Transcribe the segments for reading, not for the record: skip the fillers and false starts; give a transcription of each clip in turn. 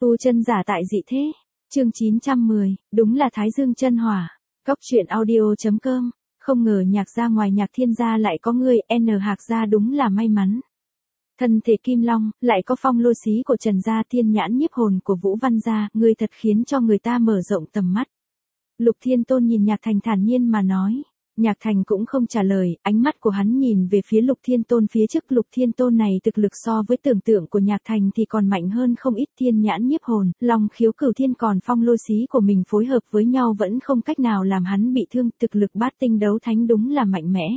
Tu chân giả tại dị thế. Chương 910, đúng là Thái Dương chân hỏa. Cóc truyện audio.com. Không ngờ nhạc gia ngoài nhạc thiên gia lại có người, Hạc gia đúng là may mắn. Thân thể kim long, lại có phong lôi xí của Trần gia, thiên nhãn nhiếp hồn của Vũ Văn gia, người thật khiến cho người ta mở rộng tầm mắt. Lục Thiên Tôn nhìn Nhạc Thành thản nhiên mà nói. Nhạc Thành cũng không trả lời, ánh mắt của hắn nhìn về phía Lục Thiên Tôn phía trước. Lục Thiên Tôn này thực lực so với tưởng tượng của Nhạc Thành thì còn mạnh hơn không ít, thiên nhãn nhiếp hồn, long khiếu cửu thiên còn phong lôi xí của mình phối hợp với nhau vẫn không cách nào làm hắn bị thương, thực lực bát tinh đấu thánh đúng là mạnh mẽ.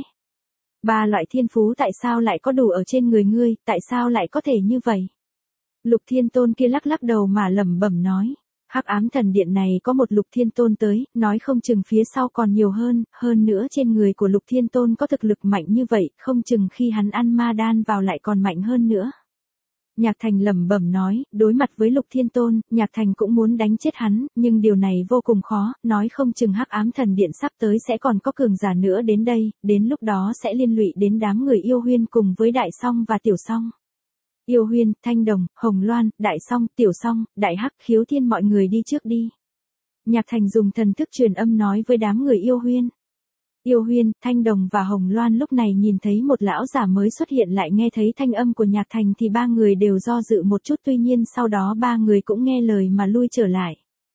Ba loại thiên phú tại sao lại có đủ ở trên người ngươi, tại sao lại có thể như vậy? Lục Thiên Tôn kia lắc lắc đầu mà lẩm bẩm nói. Hắc ám thần điện này có một Lục Thiên Tôn tới, nói không chừng phía sau còn nhiều hơn nữa trên người của Lục Thiên Tôn có thực lực mạnh như vậy, không chừng khi hắn ăn ma đan vào lại còn mạnh hơn nữa. Nhạc Thành lẩm bẩm nói, đối mặt với Lục Thiên Tôn, Nhạc Thành cũng muốn đánh chết hắn, nhưng điều này vô cùng khó, nói không chừng Hắc ám thần điện sắp tới sẽ còn có cường giả nữa đến đây, đến lúc đó sẽ liên lụy đến đám người Yêu Huyên cùng với Đại Song và Tiểu Song. Yêu Huyên, Thanh Đồng, Hồng Loan, Đại Song, Tiểu Song, Đại Hắc, Khiếu Thiên mọi người đi trước đi. Nhạc Thành dùng thần thức truyền âm nói với đám người Yêu Huyên. Yêu Huyên, Thanh Đồng và Hồng Loan lúc này nhìn thấy một lão giả mới xuất hiện, lại nghe thấy thanh âm của Nhạc Thành thì ba người đều do dự một chút, tuy nhiên sau đó ba người cũng nghe lời mà lui trở lại.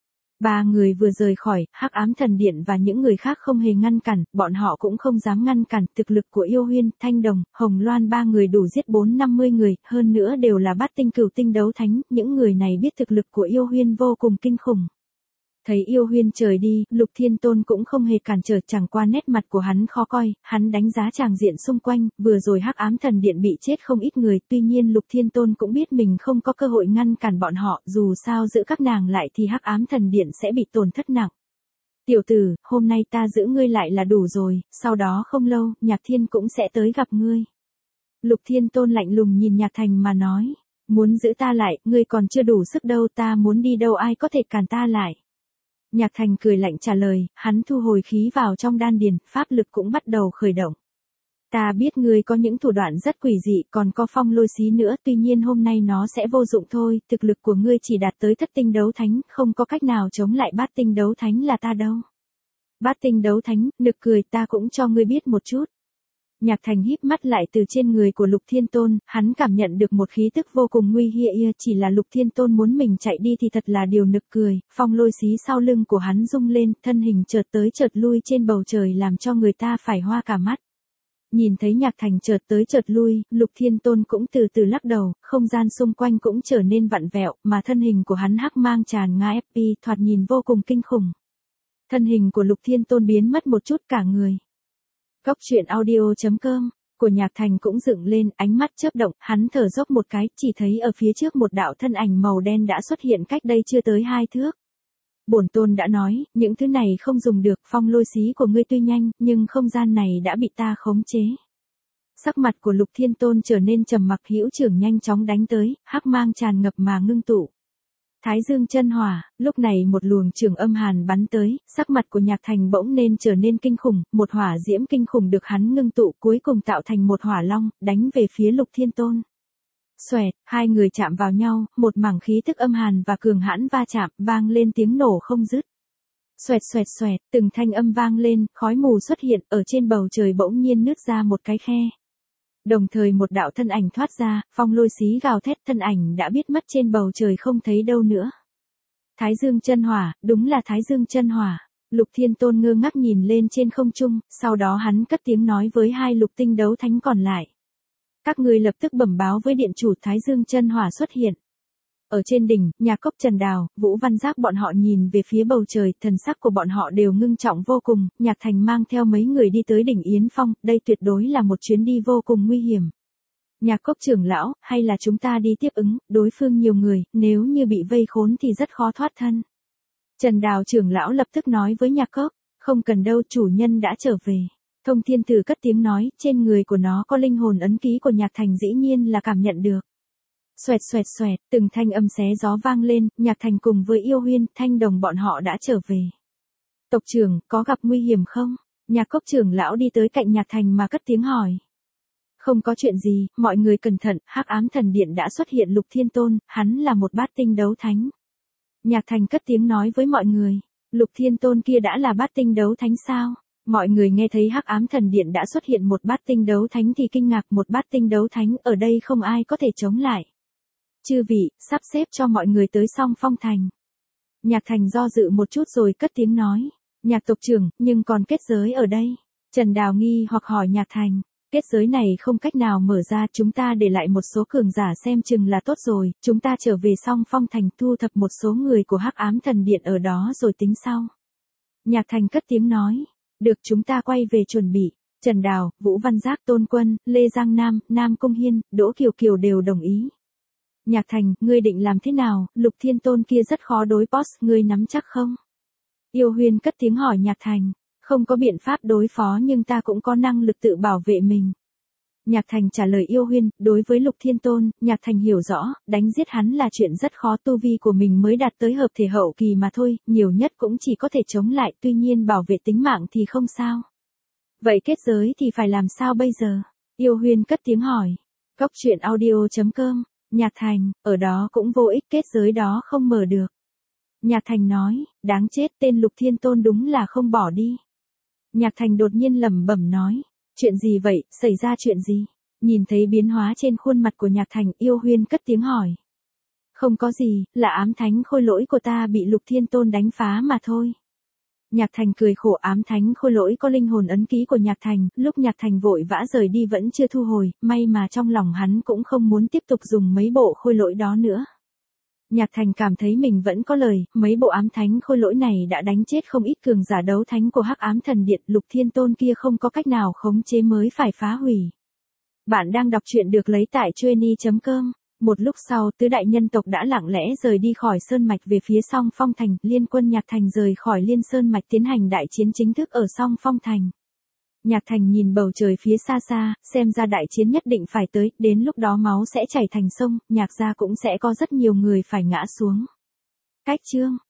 Ba người vừa rời khỏi, Hắc ám thần điện và những người khác không hề ngăn cản, bọn họ cũng không dám ngăn cản, thực lực của Yêu Huyên, Thanh Đồng, Hồng Loan ba người đủ giết 450 người, hơn nữa đều là bát tinh cửu tinh đấu thánh, những người này biết thực lực của Yêu Huyên vô cùng kinh khủng. Thấy Yêu Huyên trời đi, Lục Thiên Tôn cũng không hề cản trở, chẳng qua nét mặt của hắn khó coi, hắn đánh giá tràng diện xung quanh, vừa rồi Hắc ám thần điện bị chết không ít người, tuy nhiên Lục Thiên Tôn cũng biết mình không có cơ hội ngăn cản bọn họ, dù sao giữ các nàng lại thì Hắc ám thần điện sẽ bị tổn thất nặng. Tiểu tử, hôm nay ta giữ ngươi lại là đủ rồi, sau đó không lâu, Nhạc Thiên cũng sẽ tới gặp ngươi. Lục Thiên Tôn lạnh lùng nhìn Nhạc Thành mà nói, muốn giữ ta lại, ngươi còn chưa đủ sức đâu, ta muốn đi đâu ai có thể cản ta lại. Nhạc Thành cười lạnh trả lời, hắn thu hồi khí vào trong đan điền, pháp lực cũng bắt đầu khởi động. Ta biết ngươi có những thủ đoạn rất quỷ dị, còn có phong lôi xí nữa, tuy nhiên hôm nay nó sẽ vô dụng thôi, thực lực của ngươi chỉ đạt tới thất tinh đấu thánh, không có cách nào chống lại bát tinh đấu thánh là ta đâu. Bát tinh đấu thánh, nực cười, ta cũng cho ngươi biết một chút. Nhạc Thành híp mắt lại từ trên người của Lục Thiên Tôn, hắn cảm nhận được một khí tức vô cùng nguy hiểm, chỉ là Lục Thiên Tôn muốn mình chạy đi thì thật là điều nực cười, phong lôi xí sau lưng của hắn rung lên, thân hình chợt tới chợt lui trên bầu trời làm cho người ta phải hoa cả mắt. Nhìn thấy Nhạc Thành chợt tới chợt lui, Lục Thiên Tôn cũng từ từ lắc đầu, không gian xung quanh cũng trở nên vặn vẹo, mà thân hình của hắn hắc mang tràn ngã FP, thoạt nhìn vô cùng kinh khủng. Thân hình của Lục Thiên Tôn biến mất một chút cả người. Cóc truyện audio.com của Nhạc Thành cũng dựng lên, ánh mắt chớp động, hắn thở dốc một cái, chỉ thấy ở phía trước một đạo thân ảnh màu đen đã xuất hiện cách đây chưa tới 2 thước. Bổn tôn đã nói, những thứ này không dùng được, phong lôi xí của ngươi tuy nhanh, nhưng không gian này đã bị ta khống chế. Sắc mặt của Lục Thiên Tôn trở nên trầm mặc, hữu trưởng nhanh chóng đánh tới, hắc mang tràn ngập mà ngưng tụ. Thái Dương chân hỏa, lúc này một luồng trường âm hàn bắn tới, sắc mặt của Nhạc Thành bỗng nên trở nên kinh khủng, một hỏa diễm kinh khủng được hắn ngưng tụ cuối cùng tạo thành một hỏa long, đánh về phía Lục Thiên Tôn. Xoẹt, hai người chạm vào nhau, một mảng khí tức âm hàn và cường hãn va chạm, vang lên tiếng nổ không dứt. Xoẹt xoẹt xoẹt, từng thanh âm vang lên, khói mù xuất hiện, ở trên bầu trời bỗng nhiên nứt ra một cái khe. Đồng thời một đạo thân ảnh thoát ra, phong lôi xí gào thét, thân ảnh đã biết mất trên bầu trời không thấy đâu nữa. Thái Dương chân hỏa, đúng là Thái Dương chân hỏa. Lục Thiên Tôn ngơ ngác nhìn lên trên không trung, sau đó hắn cất tiếng nói với hai lục tinh đấu thánh còn lại. Các ngươi lập tức bẩm báo với điện chủ, Thái Dương chân hỏa xuất hiện. Ở trên đỉnh, Nhà Cốc Trần Đào, Vũ Văn Giác bọn họ nhìn về phía bầu trời, thần sắc của bọn họ đều ngưng trọng vô cùng, Nhạc Thành mang theo mấy người đi tới đỉnh Yến Phong, đây tuyệt đối là một chuyến đi vô cùng nguy hiểm. Nhà Cốc trưởng lão, hay là chúng ta đi tiếp ứng, đối phương nhiều người, nếu như bị vây khốn thì rất khó thoát thân. Trần Đào trưởng lão lập tức nói với Nhà Cốc, không cần đâu, chủ nhân đã trở về. Thông Thiên Tử cất tiếng nói, trên người của nó có linh hồn ấn ký của Nhạc Thành, dĩ nhiên là cảm nhận được. Xoẹt xoẹt xoẹt, từng thanh âm xé gió vang lên, Nhạc Thành cùng với Yêu Huyên, Thanh Đồng bọn họ đã trở về. Tộc trưởng, có gặp nguy hiểm không? Nhà Cốc trưởng lão đi tới cạnh Nhạc Thành mà cất tiếng hỏi. Không có chuyện gì, mọi người cẩn thận, Hắc ám thần điện đã xuất hiện Lục Thiên Tôn, hắn là một bát tinh đấu thánh. Nhạc Thành cất tiếng nói với mọi người. Lục Thiên Tôn kia đã là bát tinh đấu thánh sao? Mọi người nghe thấy Hắc Ám Thần Điện đã xuất hiện một bát tinh đấu thánh thì kinh ngạc, một bát tinh đấu thánh ở đây không ai có thể chống lại. Chư vị, sắp xếp cho mọi người tới Song Phong Thành. Nhạc Thành do dự một chút rồi cất tiếng nói. Nhạc tộc trưởng, nhưng còn kết giới ở đây. Trần Đào nghi hoặc hỏi Nhạc Thành. Kết giới này không cách nào mở ra, chúng ta để lại một số cường giả xem chừng là tốt rồi, chúng ta trở về Song Phong Thành thu thập một số người của Hắc Ám Thần Điện ở đó rồi tính sau. Nhạc Thành cất tiếng nói. Được, chúng ta quay về chuẩn bị. Trần Đào, Vũ Văn Giác, Tôn Quân, Lê Giang Nam, Nam Cung Hiên, Đỗ Kiều Kiều đều đồng ý. Nhạc Thành, ngươi định làm thế nào? Lục Thiên Tôn kia rất khó đối boss, ngươi nắm chắc không? Yêu Huyên cất tiếng hỏi Nhạc Thành. Không có biện pháp đối phó nhưng ta cũng có năng lực tự bảo vệ mình. Nhạc Thành trả lời Yêu Huyên, đối với Lục Thiên Tôn, Nhạc Thành hiểu rõ, đánh giết hắn là chuyện rất khó, tu vi của mình mới đạt tới hợp thể hậu kỳ mà thôi, nhiều nhất cũng chỉ có thể chống lại, tuy nhiên bảo vệ tính mạng thì không sao. Vậy kết giới thì phải làm sao bây giờ? Yêu Huyên cất tiếng hỏi. Cốc truyện audio.com, Nhạc Thành, ở đó cũng vô ích, kết giới đó không mở được. Nhạc Thành nói, đáng chết, tên Lục Thiên Tôn đúng là không bỏ đi. Nhạc Thành đột nhiên lẩm bẩm nói. Chuyện gì vậy, xảy ra chuyện gì? Nhìn thấy biến hóa trên khuôn mặt của Nhạc Thành, Yêu Huyên cất tiếng hỏi. Không có gì, là ám thánh khôi lỗi của ta bị Lục Thiên Tôn đánh phá mà thôi. Nhạc Thành cười khổ, ám thánh khôi lỗi có linh hồn ấn ký của Nhạc Thành, lúc Nhạc Thành vội vã rời đi vẫn chưa thu hồi, may mà trong lòng hắn cũng không muốn tiếp tục dùng mấy bộ khôi lỗi đó nữa. Nhạc Thành cảm thấy mình vẫn có lời, mấy bộ ám thánh khôi lỗi này đã đánh chết không ít cường giả đấu thánh của Hắc Ám Thần Điện, Lục Thiên Tôn kia không có cách nào khống chế mới phải phá hủy. Bạn đang đọc truyện được lấy tại Chueny.com. Một lúc sau, tứ đại nhân tộc đã lặng lẽ rời đi khỏi Sơn Mạch về phía Song Phong Thành, liên quân Nhạc Thành rời khỏi Liên Sơn Mạch tiến hành đại chiến chính thức ở Song Phong Thành. Nhạc Thành nhìn bầu trời phía xa xa, xem ra đại chiến nhất định phải tới, đến lúc đó máu sẽ chảy thành sông, Nhạc gia cũng sẽ có rất nhiều người phải ngã xuống. Cách chương